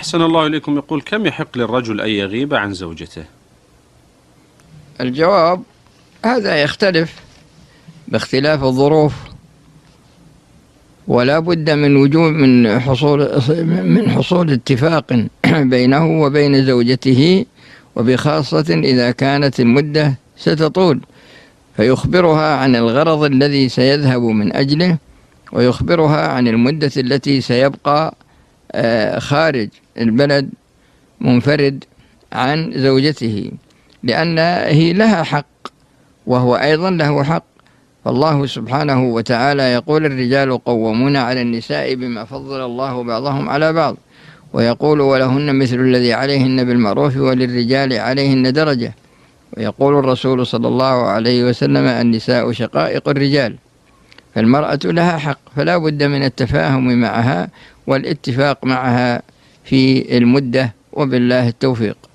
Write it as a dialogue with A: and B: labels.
A: أحسن الله إليكم. يقول: كم يحق للرجل أن يغيب عن زوجته؟
B: الجواب: هذا يختلف باختلاف الظروف، ولا بد من وجود من حصول اتفاق بينه وبين زوجته، وبخاصة إذا كانت المدة ستطول، فيخبرها عن الغرض الذي سيذهب من أجله، ويخبرها عن المدة التي سيبقى خارج البلد منفرد عن زوجته، لأنه لها حق وهو أيضا له حق. فالله سبحانه وتعالى يقول: الرجال قوامون على النساء بما فضل الله بعضهم على بعض، ويقول: ولهن مثل الذي عليهن بالمعروف وللرجال عليهن درجة، ويقول الرسول صلى الله عليه وسلم: النساء شقائق الرجال. فالمرأة لها حق، فلا بد من التفاهم معها والاتفاق معها في المدة، وبالله التوفيق.